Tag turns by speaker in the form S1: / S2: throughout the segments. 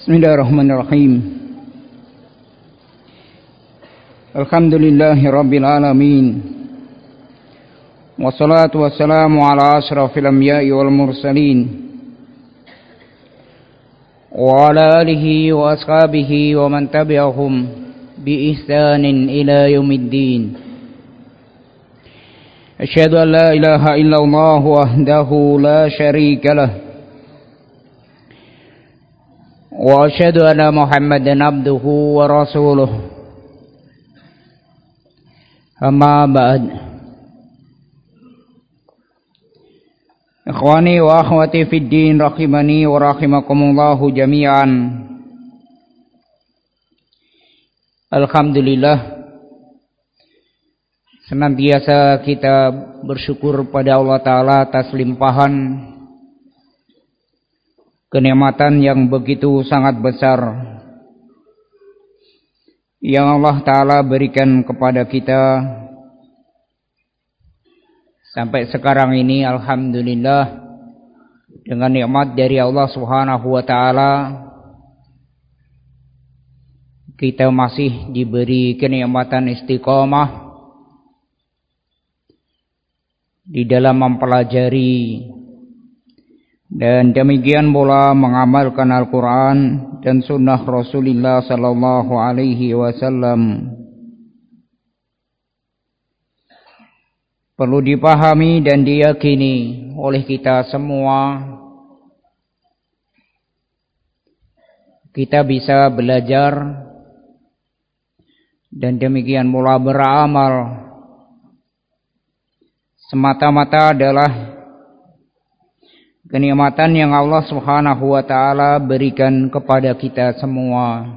S1: Bismillahirrahmanirrahim. Alhamdulillahi rabbil alamin. Wassalatu wassalamu ala asrafil anbiya'i wal mursalin wa ala alihi wa ashabihi wa man tabi'ahum bi ihsanin ila yaumiddin. Asyhadu an la ilaha illallah wahdahu la syarika lah wa asyhadu anna Muhammadan abduhu wa rasuluh. Amma ba'd. Ikhwani wa akhwati fid din rahimani wa rahimakumullahu jami'an. Alhamdulillah, senantiasa kita bersyukur pada Allah Ta'ala atas limpahan kenikmatan yang begitu sangat besar yang Allah Ta'ala berikan kepada kita sampai sekarang ini. Alhamdulillah, dengan nikmat dari Allah Subhanahu wa Ta'ala kita masih diberi kenikmatan istiqamah di dalam mempelajari dan demikian pula mengamalkan Al-Quran dan sunnah Rasulullah sallallahu alaihi wasallam. Perlu dipahami dan diyakini oleh kita semua, kita bisa belajar dan demikian pula beramal semata-mata adalah kenikmatan yang Allah Subhanahu wa Ta'ala berikan kepada kita semua.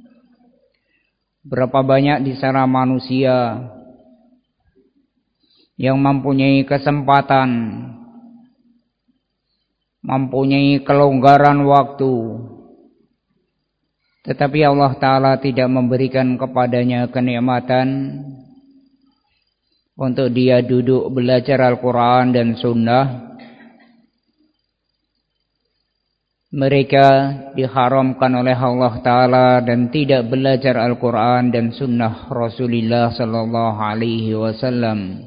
S1: Berapa banyak di sana manusia yang mempunyai kesempatan, mempunyai kelonggaran waktu, tetapi Allah Ta'ala tidak memberikan kepadanya kenikmatan untuk dia duduk belajar Al-Quran dan Sunnah. Mereka diharamkan oleh Allah Ta'ala dan tidak belajar Al-Quran dan Sunnah Rasulullah sallallahu alaihi wasallam.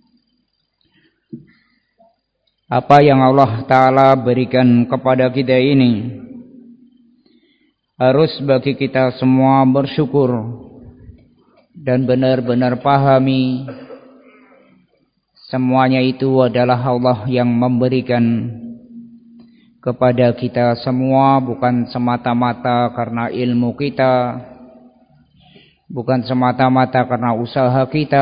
S1: Apa yang Allah Ta'ala berikan kepada kita ini harus bagi kita semua bersyukur dan benar-benar pahami semuanya itu adalah Allah yang memberikan kepada kita semua, bukan semata-mata karena ilmu kita, bukan semata-mata karena usaha kita,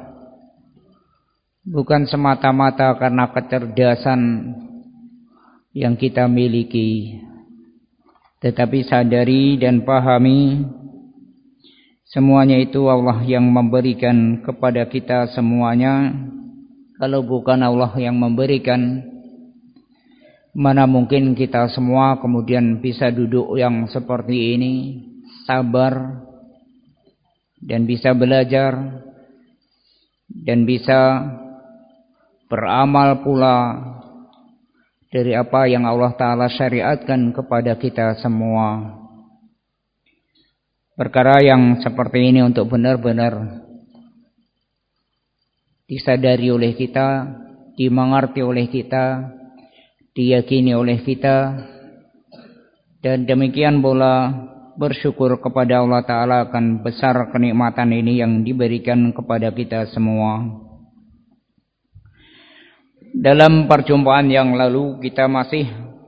S1: bukan semata-mata karena kecerdasan yang kita miliki, tetapi sadari dan pahami semuanya itu Allah yang memberikan kepada kita semuanya. Kalau bukan Allah yang memberikan, mana mungkin kita semua kemudian bisa duduk yang seperti ini, sabar dan bisa belajar dan bisa beramal pula dari apa yang Allah Ta'ala syariatkan kepada kita semua. Perkara yang seperti ini untuk benar-benar disadari oleh kita, dimengerti oleh kita, diyakini oleh kita, dan demikian pula bersyukur kepada Allah Ta'ala akan besar kenikmatan ini yang diberikan kepada kita semua. Dalam perjumpaan yang lalu kita masih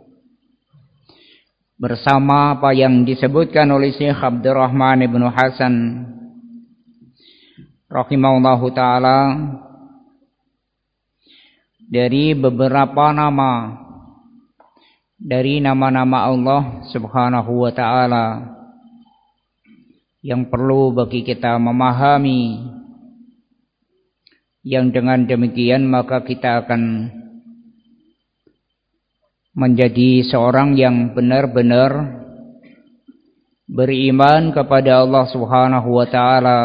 S1: bersama apa yang disebutkan oleh Syekh Abdurrahman ibnu Hasan rahimahullahu ta'ala dari beberapa nama dari nama-nama Allah Subhanahu wa Ta'ala yang perlu bagi kita memahami, yang dengan demikian maka kita akan menjadi seorang yang benar-benar beriman kepada Allah Subhanahu wa Ta'ala,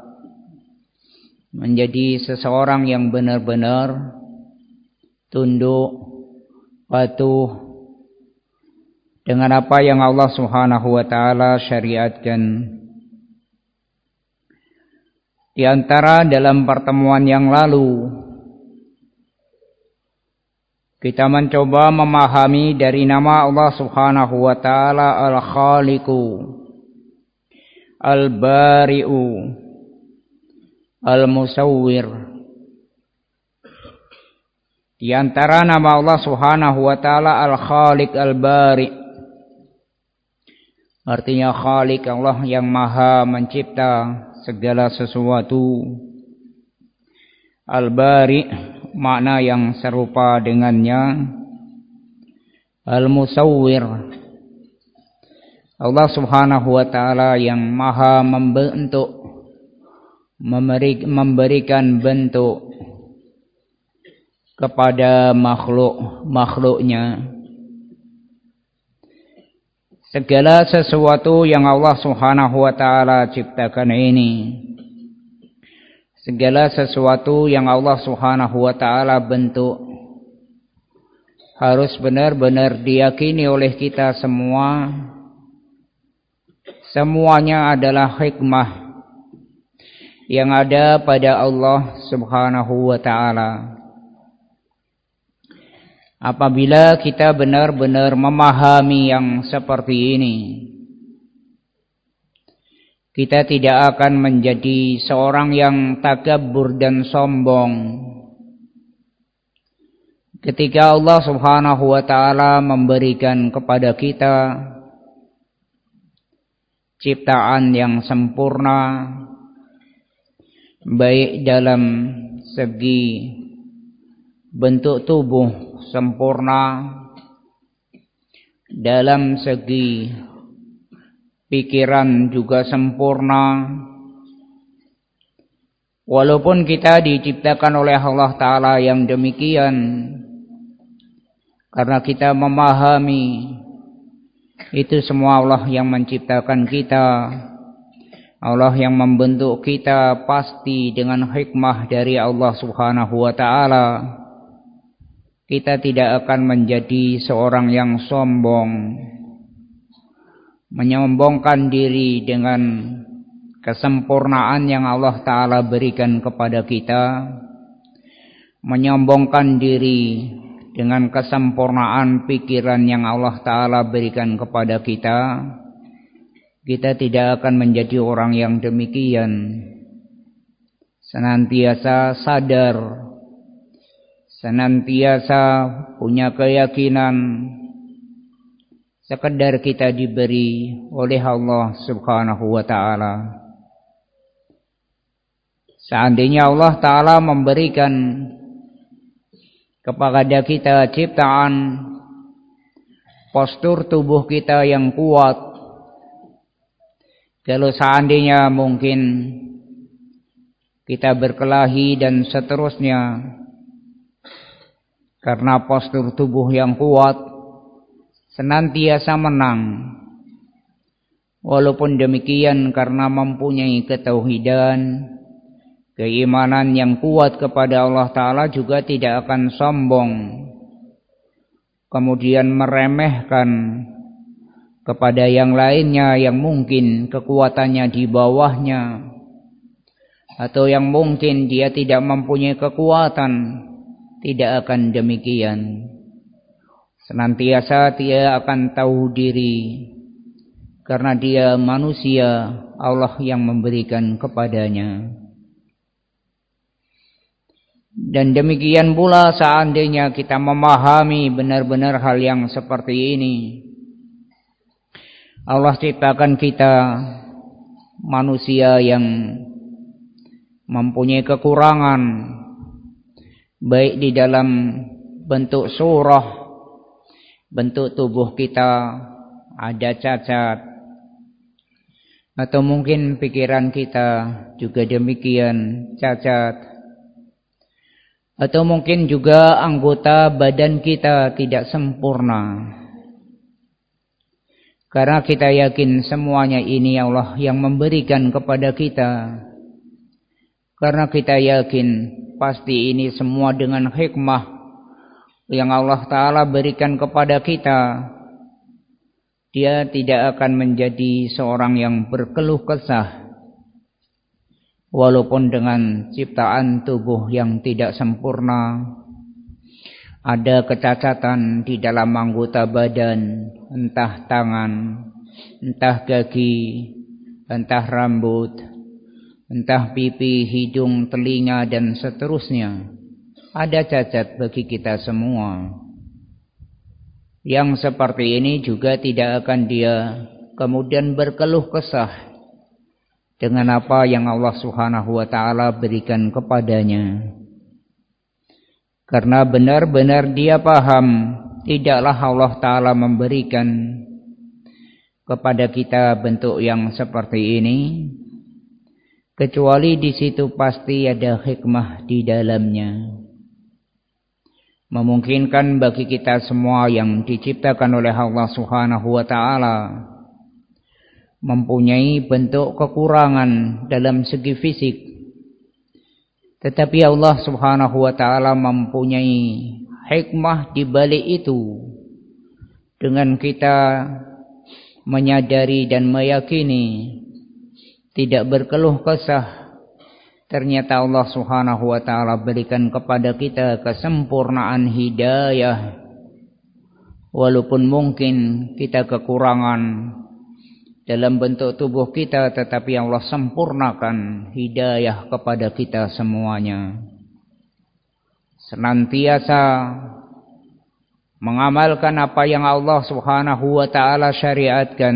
S1: menjadi seseorang yang benar-benar tunduk, patuh dengan apa yang Allah Subhanahu wa taala syariatkan. Di antara dalam pertemuan yang lalu kita mencoba memahami dari nama Allah Subhanahu wa taala Al-Khaliqu, Al-Bari'u, Al-Musawwir. Di antara nama Allah Subhanahu wa taala Al-Khaliq, Al-Bari', artinya Khaliq, Allah yang maha mencipta segala sesuatu. Al-Bari', makna yang serupa dengannya. Al-Musawwir, Allah Subhanahu wa taala yang maha membentuk, memberikan bentuk kepada makhluknya. Segala sesuatu yang Allah Subhanahu wa taala ciptakan ini, segala sesuatu yang Allah Subhanahu wa taala bentuk, harus benar-benar diyakini oleh kita semua. Semuanya adalah hikmah yang ada pada Allah Subhanahu wa taala. Apabila kita benar-benar memahami yang seperti ini, kita tidak akan menjadi seorang yang takabur dan sombong. Ketika Allah Subhanahu wa taala memberikan kepada kita ciptaan yang sempurna, baik dalam segi bentuk tubuh sempurna, dalam segi pikiran juga sempurna. Walaupun kita diciptakan oleh Allah Ta'ala yang demikian, karena kita memahami itu semua Allah yang menciptakan kita, Allah yang membentuk kita, pasti dengan hikmah dari Allah Subhanahu wa taala. Kita tidak akan menjadi seorang yang sombong, menyombongkan diri dengan kesempurnaan yang Allah Ta'ala berikan kepada kita, menyombongkan diri dengan kesempurnaan pikiran yang Allah Ta'ala berikan kepada kita. Kita tidak akan menjadi orang yang demikian. Senantiasa sadar, senantiasa punya keyakinan, sekedar kita diberi oleh Allah Subhanahu wa taala. Seandainya Allah Ta'ala memberikan kepada kita ciptaan postur tubuh kita yang kuat, kalau seandainya mungkin kita berkelahi dan seterusnya, karena postur tubuh yang kuat senantiasa menang. Walaupun demikian, karena mempunyai ketauhidan, keimanan yang kuat kepada Allah Ta'ala, juga tidak akan sombong, kemudian meremehkan kepada yang lainnya yang mungkin kekuatannya di bawahnya, atau yang mungkin dia tidak mempunyai kekuatan. Tidak akan demikian. Senantiasa dia akan tahu diri, karena dia manusia, Allah yang memberikan kepadanya. Dan demikian pula seandainya kita memahami benar-benar hal yang seperti ini, Allah ciptakan kita manusia yang mempunyai kekurangan, baik di dalam bentuk surah, bentuk tubuh kita ada cacat, atau mungkin pikiran kita juga demikian cacat, atau mungkin juga anggota badan kita tidak sempurna. Karena kita yakin semuanya ini Allah yang memberikan kepada kita. Karena kita yakin pasti ini semua dengan hikmah yang Allah Ta'ala berikan kepada kita. dia tidak akan menjadi seorang yang berkeluh kesah walaupun dengan ciptaan tubuh yang tidak sempurna. Ada kecacatan di dalam anggota badan, entah tangan, entah kaki, entah rambut, entah pipi, hidung, telinga, dan seterusnya. Ada cacat bagi kita semua. Yang seperti ini juga tidak akan dia kemudian berkeluh kesah dengan apa yang Allah Subhanahu wa taala berikan kepadanya. Karena benar-benar dia paham, tidaklah Allah taala memberikan kepada kita bentuk yang seperti ini kecuali di situ pasti ada hikmah di dalamnya. Memungkinkan bagi kita semua yang diciptakan oleh Allah Subhanahu wa taala mempunyai bentuk kekurangan dalam segi fisik, tetapi Allah Subhanahu wa taala mempunyai hikmah di balik itu. Dengan kita menyadari dan meyakini, tidak berkeluh kesah, ternyata Allah Subhanahu wa taala berikan kepada kita kesempurnaan hidayah. Walaupun mungkin kita kekurangan dalam bentuk tubuh kita, tetapi Allah sempurnakan hidayah kepada kita semuanya. Senantiasa mengamalkan apa yang Allah Subhanahu wa taala syariatkan.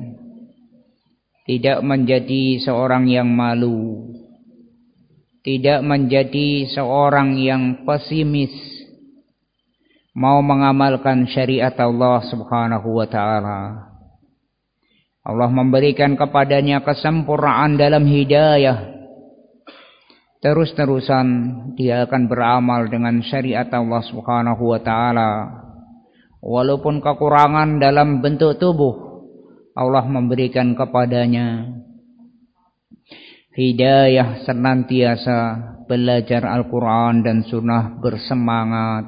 S1: Tidak menjadi seorang yang malu, tidak menjadi seorang yang pesimis, mau mengamalkan syariat Allah Subhanahu wa taala. Allah memberikan kepadanya kesempurnaan dalam hidayah. Terus-terusan dia akan beramal dengan syariat Allah Subhanahu wa taala. Walaupun kekurangan dalam bentuk tubuh, Allah memberikan kepadanya hidayah, senantiasa belajar Al-Quran dan Sunnah, bersemangat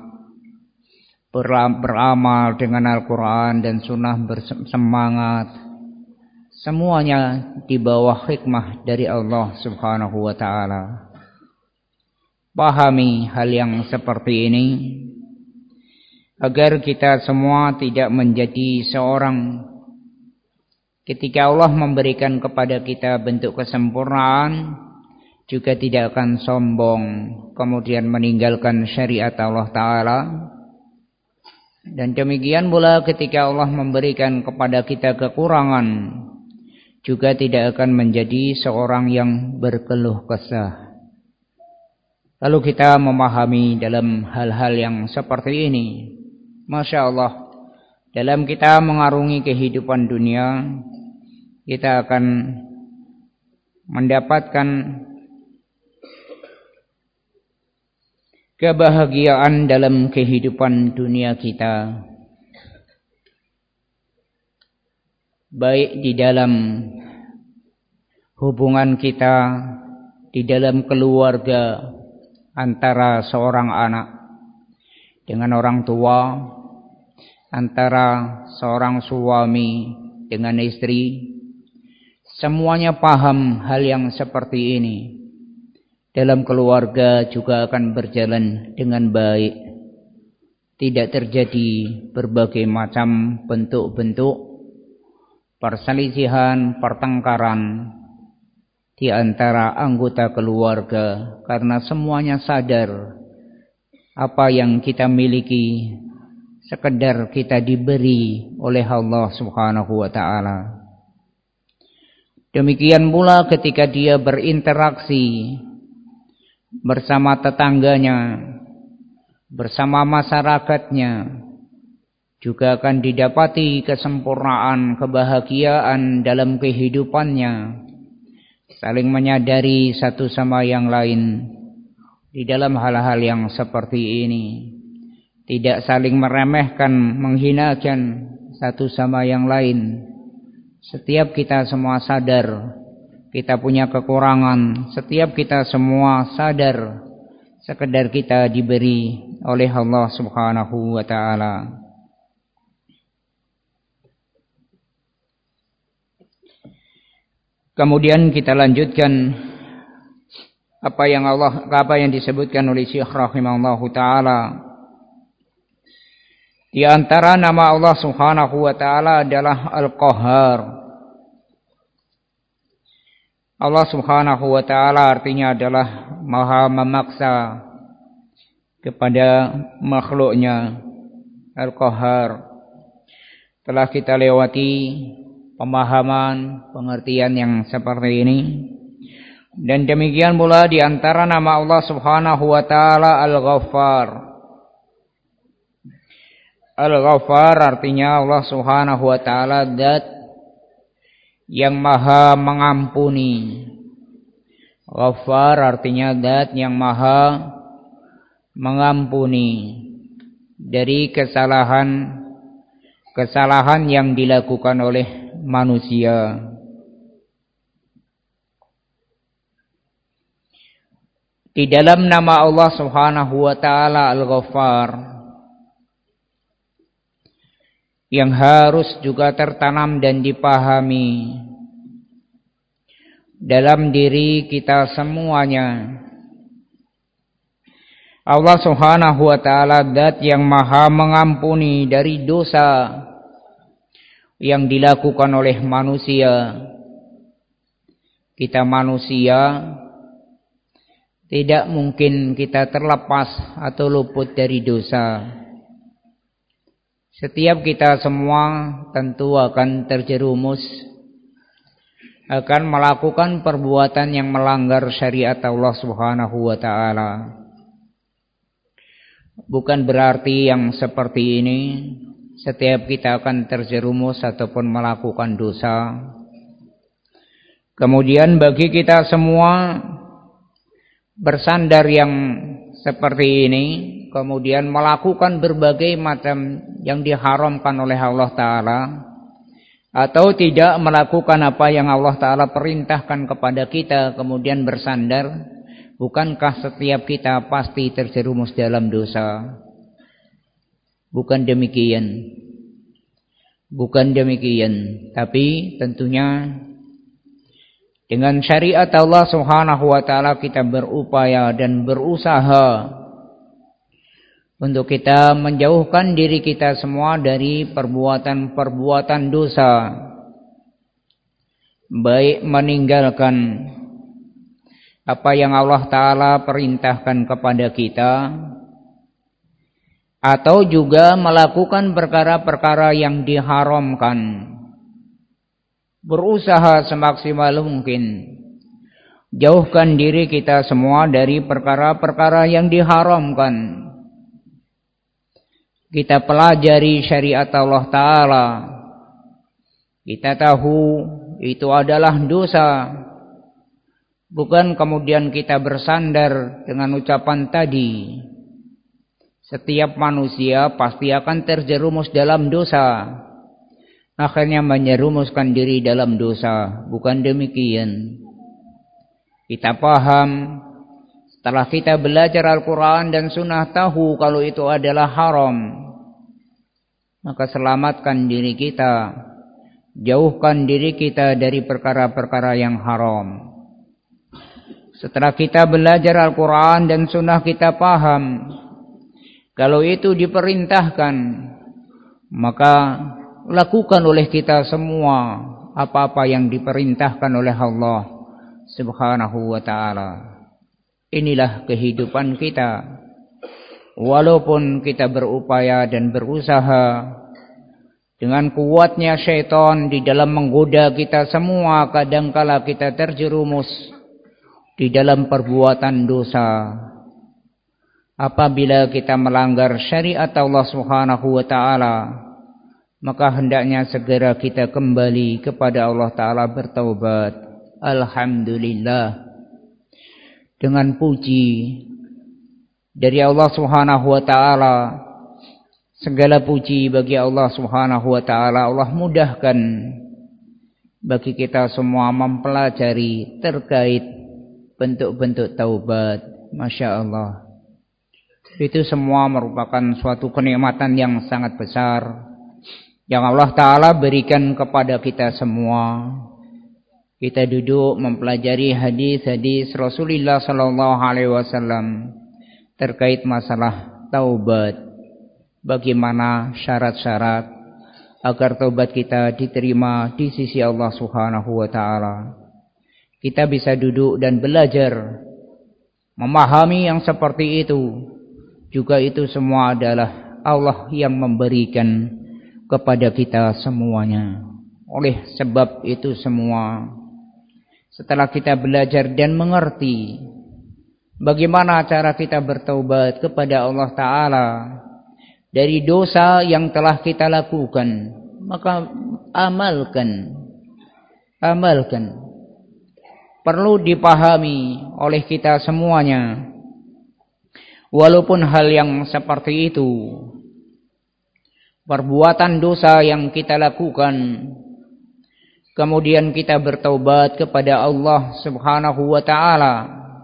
S1: beramal dengan Al-Quran dan Sunnah, bersemangat. Semuanya di bawah hikmah dari Allah Subhanahu wa taala. Pahami hal yang seperti ini agar kita semua tidak menjadi seorang, ketika Allah memberikan kepada kita bentuk kesempurnaan, juga tidak akan sombong kemudian meninggalkan syariat Allah taala. Dan demikian pula ketika Allah memberikan kepada kita kekurangan, juga tidak akan menjadi seorang yang berkeluh kesah. Lalu kita memahami dalam hal-hal yang seperti ini, Masya Allah, dalam kita mengarungi kehidupan dunia, kita akan mendapatkan kebahagiaan dalam kehidupan dunia kita, baik di dalam hubungan kita, di dalam keluarga, antara seorang anak dengan orang tua, antara seorang suami dengan istri. Semuanya paham hal yang seperti ini. Dalam keluarga juga akan berjalan dengan baik. Tidak terjadi berbagai macam bentuk-bentuk perselisihan, pertengkaran di antara anggota keluarga, karena semuanya sadar apa yang kita miliki sekedar kita diberi oleh Allah Subhanahu wa taala. Demikian pula ketika dia berinteraksi bersama tetangganya, bersama masyarakatnya, juga akan didapati kesempurnaan, kebahagiaan dalam kehidupannya. Saling menyadari satu sama yang lain di dalam hal-hal yang seperti ini. Tidak saling meremehkan, menghinakan satu sama yang lain. Setiap kita semua sadar kita punya kekurangan. Setiap kita semua sadar sekedar kita diberi oleh Allah Subhanahu wa taala. Kemudian kita lanjutkan apa yang disebutkan oleh Syekh rahimahullahu taala. Di antara nama Allah Subhanahu wa taala adalah Al-Qahhar. Allah Subhanahu wa taala artinya adalah Maha memaksa kepada makhluknya. Al-Qahhar. Telah kita lewati pemahaman, pengertian yang seperti ini. Dan demikian pula di antara nama Allah Subhanahu wa taala Al-Ghaffar. Al-Ghaffar artinya Allah Subhanahu wa taala zat yang Maha mengampuni. Ghaffar artinya zat yang Maha mengampuni dari kesalahan yang dilakukan oleh manusia. Di dalam nama Allah Subhanahu wa taala Al-Ghaffar yang harus juga tertanam dan dipahami dalam diri kita semuanya. Allah Subhanahu wa taala zat yang Maha mengampuni dari dosa yang dilakukan oleh manusia. Kita manusia tidak mungkin kita terlepas atau luput dari dosa. Setiap kita semua tentu akan terjerumus, akan melakukan perbuatan yang melanggar syariat Allah Subhanahu wa taala. Bukan berarti yang seperti ini setiap kita akan terjerumus ataupun melakukan dosa. Kemudian bagi kita semua bersandar yang seperti ini, kemudian melakukan berbagai macam yang diharamkan oleh Allah Ta'ala, atau tidak melakukan apa yang Allah Ta'ala perintahkan kepada kita, kemudian bersandar. Bukankah setiap kita pasti terjerumus dalam dosa? Bukan demikian. Bukan demikian. Tapi tentunya dengan syariat Allah Subhanahu wa taala kita berupaya dan berusaha untuk kita menjauhkan diri kita semua dari perbuatan-perbuatan dosa. Baik meninggalkan apa yang Allah Ta'ala perintahkan kepada kita, atau juga melakukan perkara-perkara yang diharamkan. Berusaha semaksimal mungkin jauhkan diri kita semua dari perkara-perkara yang diharamkan. Kita pelajari syariat Allah Ta'ala, kita tahu itu adalah dosa. Bukan kemudian kita bersandar dengan ucapan tadi. Setiap manusia pasti akan terjerumus dalam dosa. Akhirnya menyerumuskan diri dalam dosa. Bukan demikian. Kita paham. Setelah kita belajar Al-Quran dan Sunnah tahu kalau itu adalah haram. Maka selamatkan diri kita. Jauhkan diri kita dari perkara-perkara yang haram. Setelah kita belajar Al-Quran dan Sunnah kita paham kalau itu diperintahkan, maka lakukan oleh kita semua apa-apa yang diperintahkan oleh Allah Subhanahu wa ta'ala. Inilah kehidupan kita. Walaupun kita berupaya dan berusaha, dengan kuatnya syaitan di dalam menggoda kita semua, kadangkala kita terjerumus di dalam perbuatan dosa. Apabila kita melanggar syariat Allah Subhanahu wa taala, maka hendaknya segera kita kembali kepada Allah Ta'ala bertaubat. Alhamdulillah. Dengan puji dari Allah Subhanahu wa ta'ala, segala puji bagi Allah Subhanahu wa ta'ala. Allah mudahkan bagi kita semua mempelajari terkait bentuk-bentuk taubat. Masya Allah. Itu semua merupakan suatu kenikmatan yang sangat besar yang Allah Ta'ala berikan kepada kita semua. kita duduk mempelajari hadis-hadis Rasulullah sallallahu alaihi wasallam terkait masalah taubat. Bagaimana syarat-syarat agar taubat kita diterima di sisi Allah Subhanahu wa taala. Kita bisa duduk dan belajar memahami yang seperti itu. Juga itu semua adalah Allah yang memberikan kepada kita semuanya. Oleh sebab itu semua, setelah kita belajar dan mengerti bagaimana cara kita bertaubat kepada Allah Ta'ala dari dosa yang telah kita lakukan, maka amalkan. Perlu dipahami oleh kita semuanya. Walaupun hal yang seperti itu, perbuatan dosa yang kita lakukan, kemudian kita bertaubat kepada Allah Subhanahu wa taala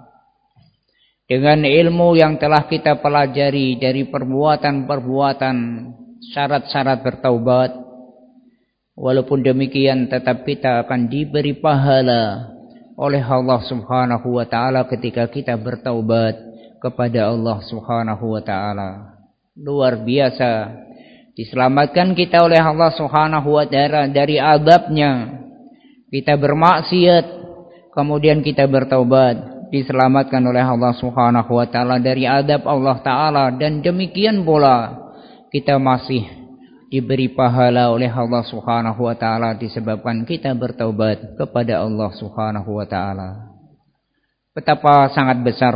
S1: dengan ilmu yang telah kita pelajari dari perbuatan-perbuatan syarat-syarat bertaubat. Walaupun demikian tetap kita akan diberi pahala oleh Allah Subhanahu wa taala ketika kita bertaubat kepada Allah Subhanahu wa taala. Luar biasa. Diselamatkan kita oleh Allah Subhanahu wa taala dari azabnya. Kita bermaksiat, kemudian kita bertaubat, diselamatkan oleh Allah Subhanahu wa taala dari azab Allah taala, dan demikian pula kita masih diberi pahala oleh Allah Subhanahu wa taala disebabkan kita bertaubat kepada Allah Subhanahu wa taala. Betapa sangat besar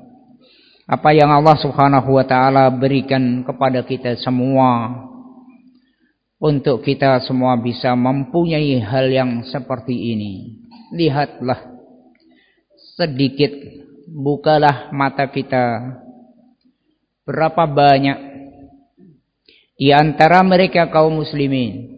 S1: apa yang Allah Subhanahu wa taala berikan kepada kita semua untuk kita semua bisa mempunyai hal yang seperti ini. Lihatlah sedikit, bukalah mata kita. Berapa banyak di antara mereka kaum muslimin,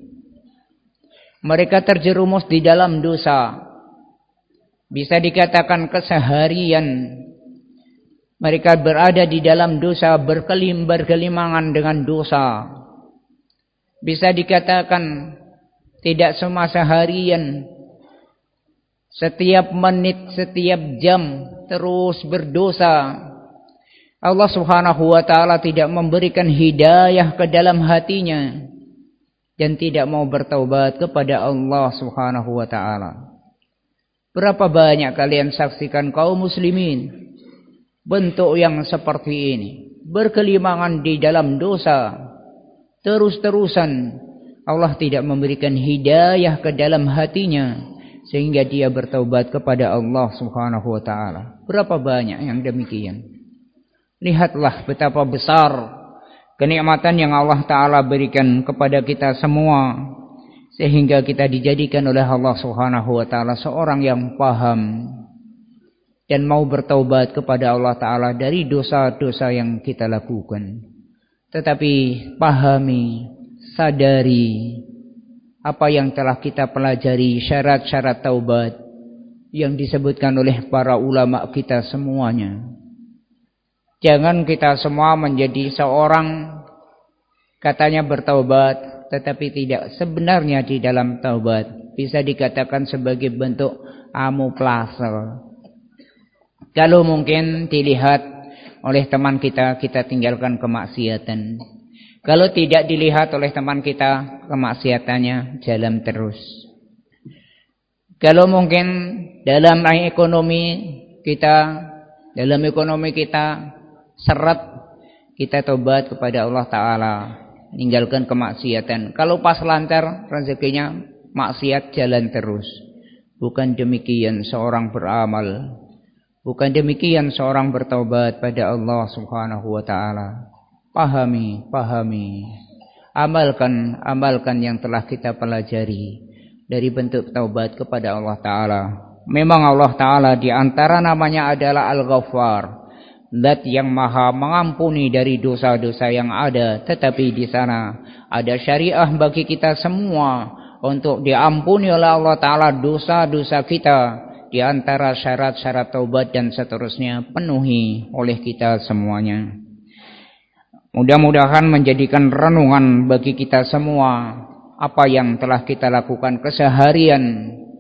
S1: mereka terjerumus di dalam dosa. Bisa dikatakan keseharian mereka berada di dalam dosa, bergelimangan dengan dosa. Bisa dikatakan tidak semasa harian, setiap menit, setiap jam terus berdosa. Allah Subhanahu wa taala tidak memberikan hidayah ke dalam hatinya dan tidak mau bertaubat kepada Allah Subhanahu wa taala. Berapa banyak kalian saksikan kaum muslimin bentuk yang seperti ini, berkelimangan di dalam dosa terus-terusan. Allah tidak memberikan hidayah ke dalam hatinya sehingga dia bertaubat kepada Allah Subhanahu wa taala. Berapa banyak yang demikian. Lihatlah betapa besar kenikmatan yang Allah taala berikan kepada kita semua sehingga kita dijadikan oleh Allah Subhanahu wa taala seorang yang paham dan mau bertaubat kepada Allah Ta'ala dari dosa-dosa yang kita lakukan. Tetapi pahami, sadari apa yang telah kita pelajari, syarat-syarat taubat yang disebutkan oleh para ulama kita semuanya. Jangan kita semua menjadi seorang katanya bertaubat, tetapi tidak sebenarnya di dalam taubat. Bisa dikatakan sebagai bentuk amuplase. Kalau mungkin dilihat oleh teman kita, kita tinggalkan kemaksiatan. Kalau tidak dilihat oleh teman kita, kemaksiatannya jalan terus. Kalau mungkin dalam ekonomi kita seret, kita tobat kepada Allah Ta'ala, meninggalkan kemaksiatan. Kalau pas lancar rezekinya, maksiat jalan terus. Bukan demikian seorang beramal. Bukan demikian seorang bertaubat pada Allah Subhanahu wa taala. Pahami. Amalkan yang telah kita pelajari dari bentuk taubat kepada Allah taala. Memang Allah taala di antara namanya adalah Al-Ghaffar, Zat yang Maha mengampuni dari dosa-dosa yang ada, tetapi di sana ada syariah bagi kita semua untuk diampuni oleh Allah taala dosa-dosa kita. Di antara syarat-syarat taubat dan seterusnya penuhi oleh kita semuanya. Mudah-mudahan menjadikan renungan bagi kita semua apa yang telah kita lakukan keseharian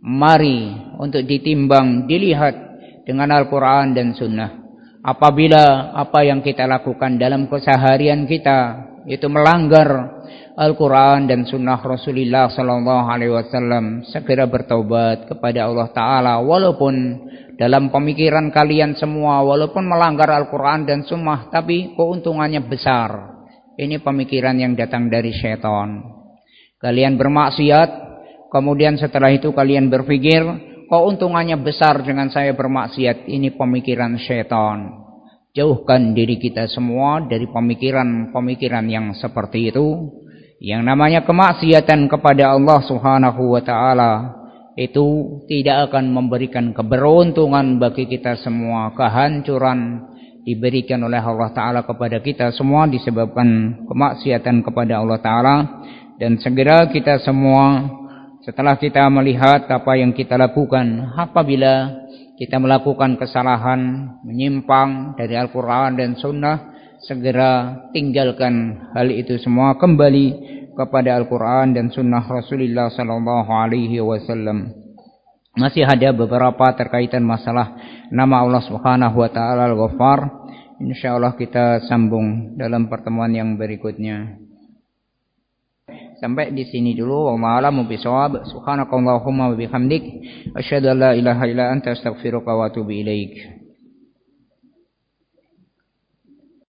S1: mari untuk ditimbang, dilihat dengan Al-Quran dan Sunnah. Apabila apa yang kita lakukan dalam keseharian kita itu melanggar Al-Quran dan Sunnah Rasulullah Sallallahu Alaihi Wasallam, segera bertaubat kepada Allah Taala. Walaupun dalam pemikiran kalian semua, walaupun melanggar Al-Quran dan Sunnah, tapi keuntungannya besar. Ini pemikiran yang datang dari syaitan. Kalian bermaksiat, kemudian setelah itu kalian berpikir, keuntungannya besar dengan saya bermaksiat. Ini pemikiran syaitan. Jauhkan diri kita semua dari pemikiran-pemikiran yang seperti itu. Yang namanya kemaksiatan kepada Allah Subhanahu wa taala itu tidak akan memberikan keberuntungan bagi kita semua. Kehancuran diberikan oleh Allah taala kepada kita semua disebabkan kemaksiatan kepada Allah taala. Dan segera kita semua, setelah kita melihat apa yang kita lakukan, apabila kita melakukan kesalahan, menyimpang dari Al-Quran dan Sunnah, segera tinggalkan hal itu semua, kembali kepada Al-Quran dan Sunnah Rasulullah Sallallahu Alaihi Wasallam. Masih ada beberapa terkaitan masalah nama Allah Subhanahu Wa Taala Al-Ghaffar. InsyaAllah kita sambung dalam pertemuan yang berikutnya. Sampai di sini dulu. Wallahu a'lam bishawab. Subhanakallahumma wa bihamdik, asyhadu an la ilaha illa anta, astaghfiruka wa atubu ilaik.